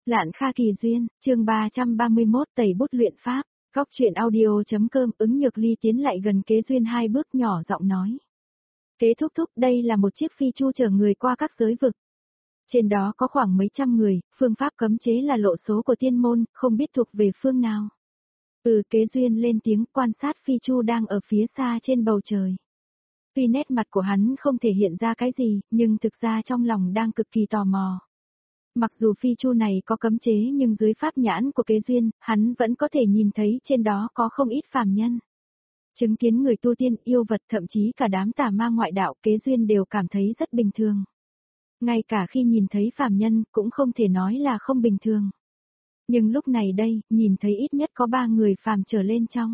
Lạn Kha Kỳ Duyên, chương 331 tẩy bút luyện pháp, góc truyện audio.com. Ứng Nhược Ly tiến lại gần Kế Duyên 2 bước nhỏ giọng nói. Kế thúc thúc, đây là một chiếc phi chu chở người qua các giới vực. Trên đó có khoảng mấy trăm người, phương pháp cấm chế là lộ số của tiên môn, không biết thuộc về phương nào. Kế Duyên lên tiếng quan sát phi chu đang ở phía xa trên bầu trời. Tuy nét mặt của hắn không thể hiện ra cái gì, nhưng thực ra trong lòng đang cực kỳ tò mò. Mặc dù phi chu này có cấm chế nhưng dưới pháp nhãn của Kế Duyên, hắn vẫn có thể nhìn thấy trên đó có không ít phàm nhân. Chứng kiến người tu tiên, yêu vật, thậm chí cả đám tà ma ngoại đạo, Kế Duyên đều cảm thấy rất bình thường. Ngay cả khi nhìn thấy phàm nhân, cũng không thể nói là không bình thường. Nhưng lúc này đây, nhìn thấy ít nhất có 3 người phàm trở lên trong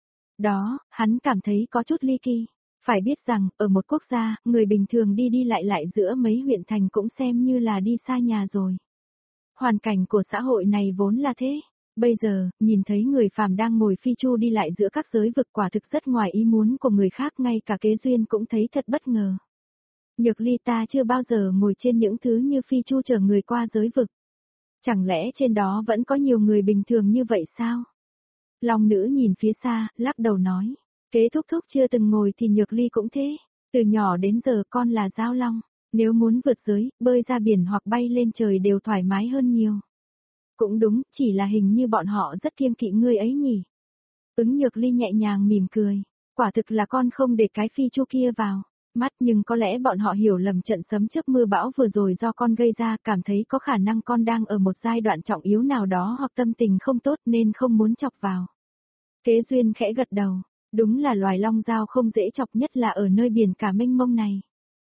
đó, hắn cảm thấy có chút ly kỳ. Phải biết rằng, ở một quốc gia, người bình thường đi đi lại giữa mấy huyện thành cũng xem như là đi xa nhà rồi. Hoàn cảnh của xã hội này vốn là thế. Bây giờ, nhìn thấy người phàm đang ngồi phi chu đi lại giữa các giới vực, quả thực rất ngoài ý muốn của người khác, ngay cả Kế Duyên cũng thấy thật bất ngờ. Nhược Ly, ta chưa bao giờ ngồi trên những thứ như phi chu chở người qua giới vực. Chẳng lẽ trên đó vẫn có nhiều người bình thường như vậy sao? Long nữ nhìn phía xa, lắc đầu nói. Kế thúc thúc chưa từng ngồi thì Nhược Ly cũng thế. Từ nhỏ đến giờ con là Giao Long. Nếu muốn vượt giới, bơi ra biển hoặc bay lên trời đều thoải mái hơn nhiều. Cũng đúng, chỉ là hình như bọn họ rất kiêng kỵ ngươi ấy nhỉ. Ứng Nhược Ly nhẹ nhàng mỉm cười. Quả thực là con không để cái phi chu kia vào mắt, nhưng có lẽ bọn họ hiểu lầm trận sấm chớp mưa bão vừa rồi do con gây ra, cảm thấy có khả năng con đang ở một giai đoạn trọng yếu nào đó hoặc tâm tình không tốt nên không muốn chọc vào. Kế Duyên khẽ gật đầu. Đúng là loài long dao không dễ chọc, nhất là ở nơi biển cả mênh mông này.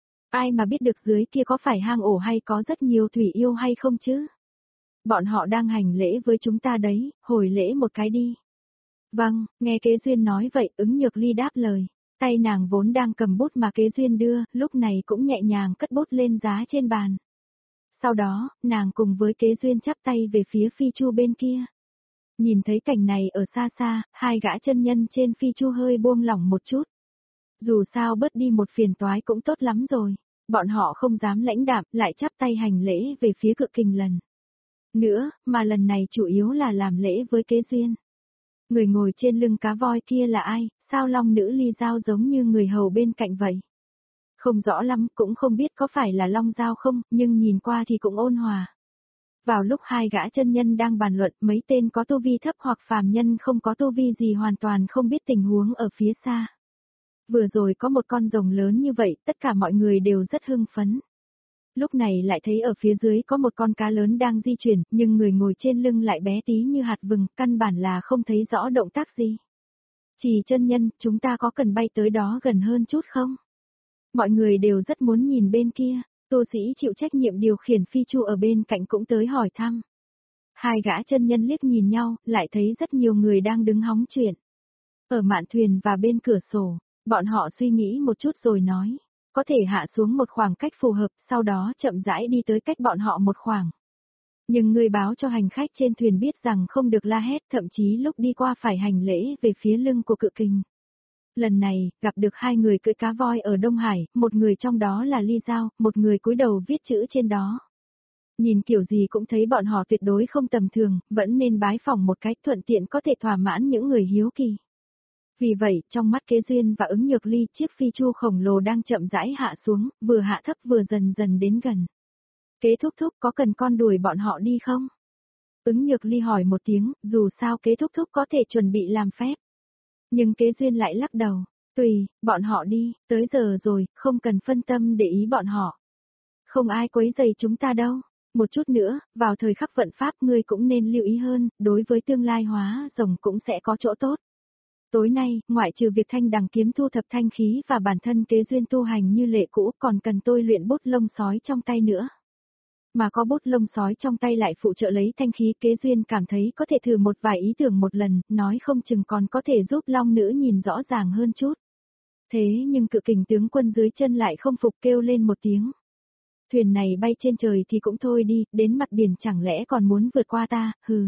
Ai mà biết được dưới kia có phải hang ổ hay có rất nhiều thủy yêu hay không chứ? Bọn họ đang hành lễ với chúng ta đấy, hồi lễ một cái đi. Vâng, nghe Kế Duyên nói vậy, Ứng Nhược Ly đáp lời. Tay nàng vốn đang cầm bút mà Kế Duyên đưa, lúc này cũng nhẹ nhàng cất bút lên giá trên bàn. Sau đó, nàng cùng với Kế Duyên chắp tay về phía phi chu bên kia. Nhìn thấy cảnh này ở xa xa, hai gã chân nhân trên phi chu hơi buông lỏng một chút. Dù sao bớt đi một phiền toái cũng tốt lắm rồi. Bọn họ không dám lãnh đạm, lại chắp tay hành lễ về phía Cự Kình lần nữa, mà lần này chủ yếu là làm lễ với Kế Duyên. Người ngồi trên lưng cá voi kia là ai, sao long nữ Ly Giao giống như người hầu bên cạnh vậy? Không rõ lắm, cũng không biết có phải là Long Giao không, nhưng nhìn qua thì cũng ôn hòa. Vào lúc hai gã chân nhân đang bàn luận, mấy tên có tu vi thấp hoặc phàm nhân không có tu vi gì hoàn toàn không biết tình huống ở phía xa. Vừa rồi có một con rồng lớn như vậy, tất cả mọi người đều rất hưng phấn. Lúc này lại thấy ở phía dưới có một con cá lớn đang di chuyển, nhưng người ngồi trên lưng lại bé tí như hạt vừng, căn bản là không thấy rõ động tác gì. Chỉ chân nhân, chúng ta có cần bay tới đó gần hơn chút không? Mọi người đều rất muốn nhìn bên kia. Tu sĩ chịu trách nhiệm điều khiển phi chu ở bên cạnh cũng tới hỏi thăm. Hai gã chân nhân liếc nhìn nhau, lại thấy rất nhiều người đang đứng hóng chuyện. Ở mạn thuyền và bên cửa sổ, bọn họ suy nghĩ một chút rồi nói, có thể hạ xuống một khoảng cách phù hợp, sau đó chậm rãi đi tới cách bọn họ một khoảng. Nhưng người báo cho hành khách trên thuyền biết rằng không được la hét, thậm chí lúc đi qua phải hành lễ về phía lưng của Cự Kình. Lần này, gặp được hai người cưỡi cá voi ở Đông Hải, một người trong đó là Ly Giao, một người cúi đầu viết chữ trên đó. Nhìn kiểu gì cũng thấy bọn họ tuyệt đối không tầm thường, vẫn nên bái phỏng một cách thuận tiện có thể thỏa mãn những người hiếu kỳ. Vì vậy, trong mắt Kế Duyên và Ứng Nhược Ly, chiếc phi chu khổng lồ đang chậm rãi hạ xuống, vừa hạ thấp vừa dần dần đến gần. Kế thúc thúc, có cần con đuổi bọn họ đi không? Ứng Nhược Ly hỏi một tiếng, dù sao Kế thúc thúc có thể chuẩn bị làm phép. Nhưng Kế Duyên lại lắc đầu, tùy, bọn họ đi, tới giờ rồi, không cần phân tâm để ý bọn họ. Không ai quấy rầy chúng ta đâu. Một chút nữa, vào thời khắc vận pháp ngươi cũng nên lưu ý hơn, đối với tương lai hóa rồng cũng sẽ có chỗ tốt. Tối nay, ngoại trừ việc thanh đằng kiếm thu thập thanh khí và bản thân Kế Duyên tu hành như lệ cũ, còn cần tôi luyện bút lông sói trong tay nữa. Mà có bút lông sói trong tay lại phụ trợ lấy thanh khí, Kế Duyên cảm thấy có thể thử một vài ý tưởng một lần, nói không chừng còn có thể giúp long nữ nhìn rõ ràng hơn chút. Thế nhưng Cự Kình tướng quân dưới chân lại không phục, kêu lên một tiếng. Thuyền này bay trên trời thì cũng thôi đi, đến mặt biển chẳng lẽ còn muốn vượt qua ta, hừ.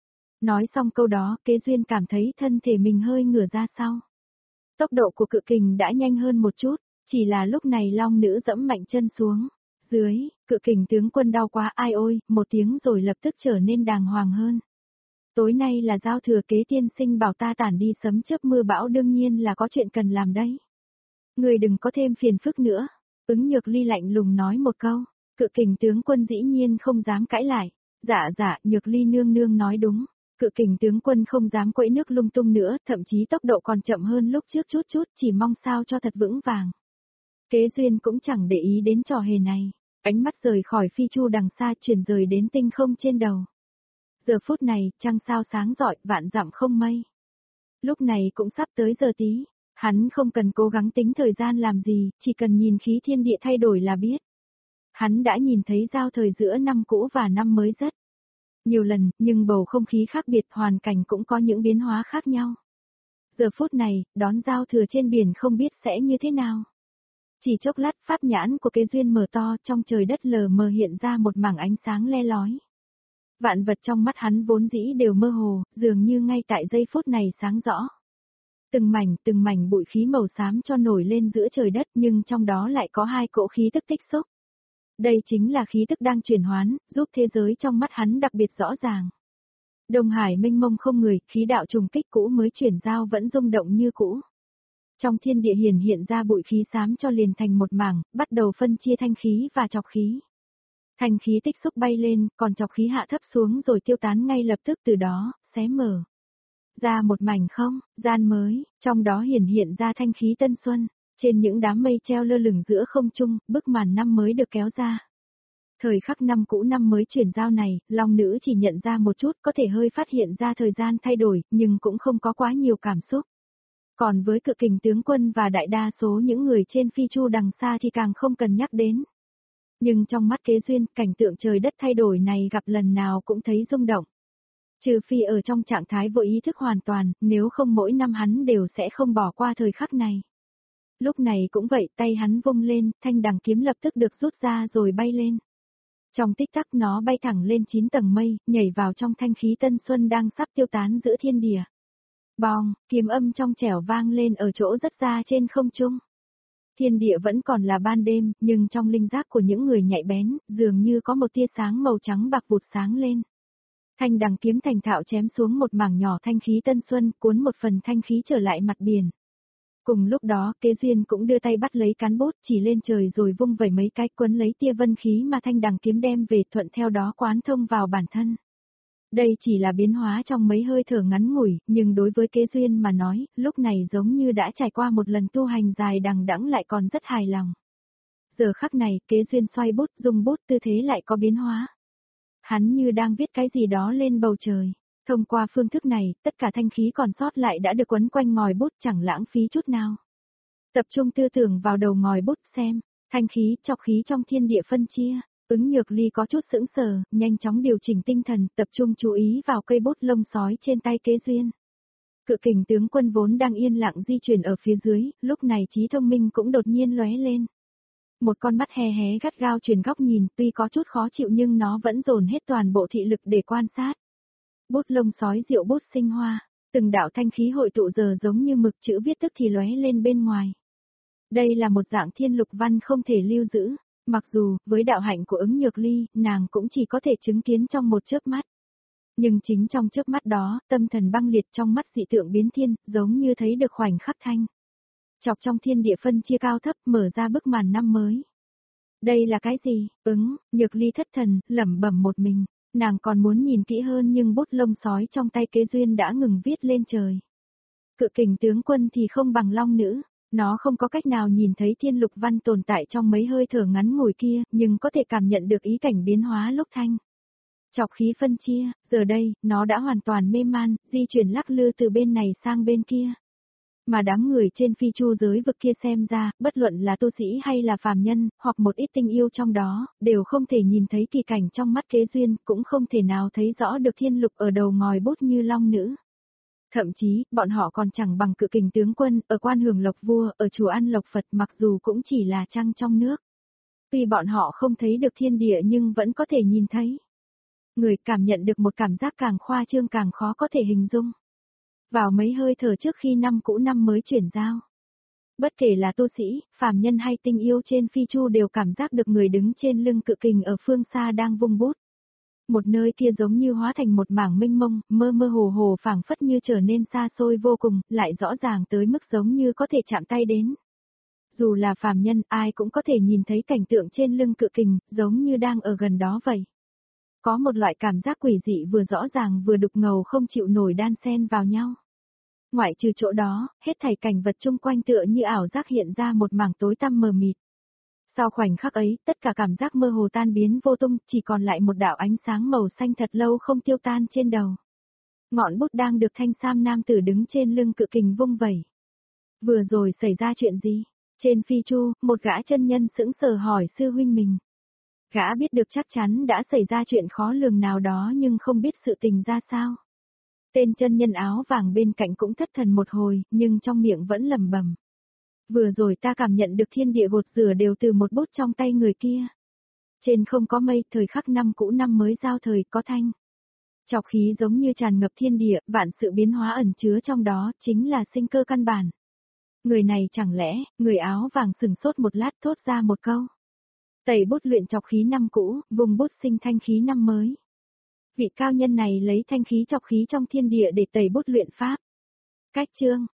Nói xong câu đó, Kế Duyên cảm thấy thân thể mình hơi ngửa ra sau. Tốc độ của Cự Kình đã nhanh hơn một chút, chỉ là lúc này long nữ dẫm mạnh chân xuống. Dưới, cự kình tướng quân đau quá ai ôi, một tiếng rồi lập tức trở nên đàng hoàng hơn. Tối nay là giao thừa, Kế tiên sinh bảo ta tản đi sấm chớp mưa bão, đương nhiên là có chuyện cần làm đấy. Người đừng có thêm phiền phức nữa. Ứng Nhược Ly lạnh lùng nói một câu. Cự kình tướng quân dĩ nhiên không dám cãi lại. Dạ, Nhược Ly nương nương nói đúng. Cự kình tướng quân không dám quẫy nước lung tung nữa, thậm chí tốc độ còn chậm hơn lúc trước chút, chỉ mong sao cho thật vững vàng. Kế Duyên cũng chẳng để ý đến trò hề này, ánh mắt rời khỏi phi chu đằng xa chuyển rời đến tinh không trên đầu. Giờ phút này, trăng sao sáng rọi, vạn dặm không mây. Lúc này cũng sắp tới giờ tí, hắn không cần cố gắng tính thời gian làm gì, chỉ cần nhìn khí thiên địa thay đổi là biết. Hắn đã nhìn thấy giao thời giữa năm cũ và năm mới rất nhiều lần, nhưng bầu không khí khác biệt, hoàn cảnh cũng có những biến hóa khác nhau. Giờ phút này, đón giao thừa trên biển không biết sẽ như thế nào. Chỉ chốc lát, pháp nhãn của Kế Duyên mở to, trong trời đất lờ mờ hiện ra một mảng ánh sáng le lói. Vạn vật trong mắt hắn vốn dĩ đều mơ hồ, dường như ngay tại giây phút này sáng rõ. Từng mảnh bụi khí màu xám cho nổi lên giữa trời đất, nhưng trong đó lại có hai cỗ khí tức tích xúc. Đây chính là khí tức đang chuyển hoán, giúp thế giới trong mắt hắn đặc biệt rõ ràng. Đông hải mênh mông không người, khí đạo trùng kích cũ mới chuyển giao vẫn rung động như cũ. Trong thiên địa hiện ra bụi khí xám cho liền thành một mảng, bắt đầu phân chia thanh khí và trọc khí. Thanh khí tích xúc bay lên, còn trọc khí hạ thấp xuống rồi tiêu tán ngay lập tức, từ đó, xé mở ra một mảnh không gian mới, trong đó hiện ra thanh khí tân xuân. Trên những đám mây treo lơ lửng giữa không trung, bức màn năm mới được kéo ra. Thời khắc năm cũ năm mới chuyển giao này, Long Nữ chỉ nhận ra một chút, có thể hơi phát hiện ra thời gian thay đổi, nhưng cũng không có quá nhiều cảm xúc. Còn với Cự kình tướng quân và đại đa số những người trên phi chu đằng xa thì càng không cần nhắc đến. Nhưng trong mắt Kế Duyên, cảnh tượng trời đất thay đổi này gặp lần nào cũng thấy rung động. Trừ phi ở trong trạng thái vô ý thức hoàn toàn, nếu không mỗi năm hắn đều sẽ không bỏ qua thời khắc này. Lúc này cũng vậy, tay hắn vung lên, thanh đằng kiếm lập tức được rút ra rồi bay lên. Trong tích tắc nó bay thẳng lên 9 tầng mây, nhảy vào trong thanh khí tân xuân đang sắp tiêu tán giữa thiên địa. Bong, kiếm âm trong trẻo vang lên ở chỗ rất xa trên không trung. Thiên địa vẫn còn là ban đêm, nhưng trong linh giác của những người nhạy bén, dường như có một tia sáng màu trắng bạc vụt sáng lên. Thanh đằng kiếm thành thạo chém xuống một mảng nhỏ thanh khí tân xuân, cuốn một phần thanh khí trở lại mặt biển. Cùng lúc đó, Kế Duyên cũng đưa tay bắt lấy cán bút, chỉ lên trời rồi vung vẩy mấy cái, quấn lấy tia vân khí mà thanh đằng kiếm đem về, thuận theo đó quán thông vào bản thân. Đây chỉ là biến hóa trong mấy hơi thở ngắn ngủi, nhưng đối với Kế Duyên mà nói, lúc này giống như đã trải qua một lần tu hành dài đằng đẵng, lại còn rất hài lòng. Giờ khắc này, Kế Duyên xoay bút, dùng bút, tư thế lại có biến hóa. Hắn như đang viết cái gì đó lên bầu trời. Thông qua phương thức này, tất cả thanh khí còn sót lại đã được quấn quanh ngòi bút, chẳng lãng phí chút nào. Tập trung tư tưởng vào đầu ngòi bút xem, thanh khí, trọc khí trong thiên địa phân chia. Ứng Nhược Ly có chút sững sờ, nhanh chóng điều chỉnh tinh thần, tập trung chú ý vào cây bút lông sói trên tay Kế Duyên. Cự kình tướng quân vốn đang yên lặng di chuyển ở phía dưới, lúc này trí thông minh cũng đột nhiên lóe lên. Một con mắt hé hé gắt gao chuyển góc nhìn, tuy có chút khó chịu nhưng nó vẫn dồn hết toàn bộ thị lực để quan sát. Bút lông sói diệu bút sinh hoa, từng đạo thanh khí hội tụ giờ giống như mực, chữ viết tức thì lóe lên bên ngoài. Đây là một dạng thiên lục văn không thể lưu giữ, mặc dù, với đạo hạnh của Ứng Nhược Ly, nàng cũng chỉ có thể chứng kiến trong một chớp mắt. Nhưng chính trong chớp mắt đó, tâm thần băng liệt, trong mắt dị tượng biến thiên, giống như thấy được khoảnh khắc thanh chọc trong thiên địa phân chia cao thấp, mở ra bức màn năm mới. Đây là cái gì? Nhược Ly thất thần, lẩm bẩm một mình. Nàng còn muốn nhìn kỹ hơn nhưng bút lông sói trong tay Kế Duyên đã ngừng viết lên trời. Cự kình tướng quân thì không bằng Long Nữ, nó không có cách nào nhìn thấy thiên lục văn tồn tại trong mấy hơi thở ngắn ngủi kia, nhưng có thể cảm nhận được ý cảnh biến hóa lúc thanh chọc khí phân chia, giờ đây, nó đã hoàn toàn mê man, di chuyển lắc lư từ bên này sang bên kia. Mà đám người trên phi chu giới vực kia xem ra, bất luận là tu sĩ hay là phàm nhân, hoặc một ít tinh yêu trong đó, đều không thể nhìn thấy kỳ cảnh trong mắt Kế Duyên, cũng không thể nào thấy rõ được thiên lục ở đầu ngòi bút như Long Nữ. Thậm chí, bọn họ còn chẳng bằng Cự kình tướng quân, ở quan hưởng lộc vua, ở chùa ăn lộc Phật, mặc dù cũng chỉ là trăng trong nước. Tuy bọn họ không thấy được thiên địa nhưng vẫn có thể nhìn thấy. Người cảm nhận được một cảm giác càng khoa trương càng khó có thể hình dung. Vào mấy hơi thở trước khi năm cũ năm mới chuyển giao, Bất kể là tu sĩ, phàm nhân hay tinh yêu trên phi chu đều cảm giác được người đứng trên lưng cự kình ở phương xa đang vung bút. Một nơi kia giống như hóa thành một mảng mênh mông, mơ mơ hồ hồ phảng phất như trở nên xa xôi vô cùng, lại rõ ràng tới mức giống như có thể chạm tay đến. Dù là phàm nhân, ai cũng có thể nhìn thấy cảnh tượng trên lưng cự kình, giống như đang ở gần đó vậy. Có một loại cảm giác quỷ dị vừa rõ ràng vừa đục ngầu không chịu nổi đan xen vào nhau. Ngoại trừ chỗ đó, hết thảy cảnh vật chung quanh tựa như ảo giác hiện ra một mảng tối tăm mờ mịt. Sau khoảnh khắc ấy, tất cả cảm giác mơ hồ tan biến vô tung, chỉ còn lại một đạo ánh sáng màu xanh thật lâu không tiêu tan trên đầu. Ngọn bút đang được thanh sam nam tử đứng trên lưng cự kình vung vẩy. Vừa rồi xảy ra chuyện gì? Trên phi chu, một gã chân nhân sững sờ hỏi sư huynh mình. Gã biết được chắc chắn đã xảy ra chuyện khó lường nào đó nhưng không biết sự tình ra sao. Tên chân nhân áo vàng bên cạnh cũng thất thần một hồi, nhưng trong miệng vẫn lẩm bẩm. Vừa rồi ta cảm nhận được thiên địa gột rửa đều từ một bút trong tay người kia. Trên không có mây, thời khắc năm cũ năm mới giao thời có thanh. Chọc khí giống như tràn ngập thiên địa, vạn sự biến hóa ẩn chứa trong đó, chính là sinh cơ căn bản. Người này chẳng lẽ, người áo vàng sừng sốt một lát thốt ra một câu. Tẩy bút luyện chọc khí năm cũ, vùng bút sinh thanh khí năm mới. Vị cao nhân này lấy thanh khí chọc khí trong thiên địa để tẩy bút luyện pháp. Cách chương